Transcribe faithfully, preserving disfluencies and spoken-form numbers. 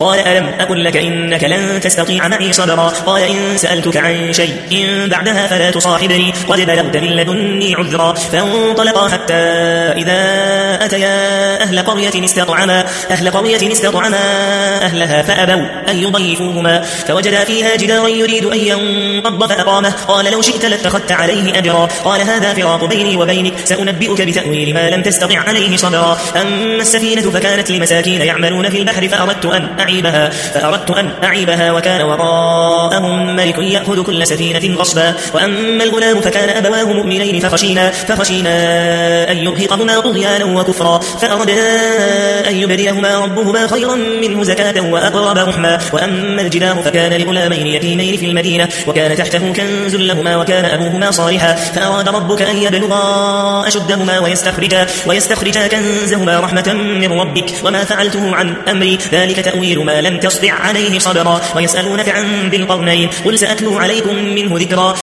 قال ألم أقل لك إنك لن تستطيع معي صبرا قال إن سألتك عن شيء إن بعدها فلا تصاحبني قد بلغت من لدني عذرا فانطلقا حتى إذا أتيا أهل قرية استطعما أهل قرية استطعما أهلها فأبوا أن يضيفوهما فوجدا فيها جدارا يريد أن ينقض فأقامه قال لو شئت لاتخذت عليه أجرا قال هذا فراق بيني وبينك سأنبئك بتأويل ما لم تستطع عليه صبرا أما السفينة فكانت لمساكين يعملون في البحر فأردت أن أعيبها فأردت أن أعيبها وكان وراءهم ملك يأخذ كل سفينة غصبا وأما الغلام فكان أبواه مؤمنين فخشينا فخشينا أن يرهقهما طغيانا وكفرا فأردنا أن يبدلهما ربهما خيرا منه زكاة وأقرب رحما وأما الجدار فكان لغلامين يتيمين في المدينة وكان تحته كنز لهما وكان أبوهما صالحا فأراد ربك أن يبلغا أشدهما ويستخرجا ويستخرجا كنزهما رحمة من ربك وما فعلته عن أمري ذلك تأويل ما لم تستطع عليه صبرا ويسألونك عن ذي القرنين قل سأتلو عليكم منه ذكرا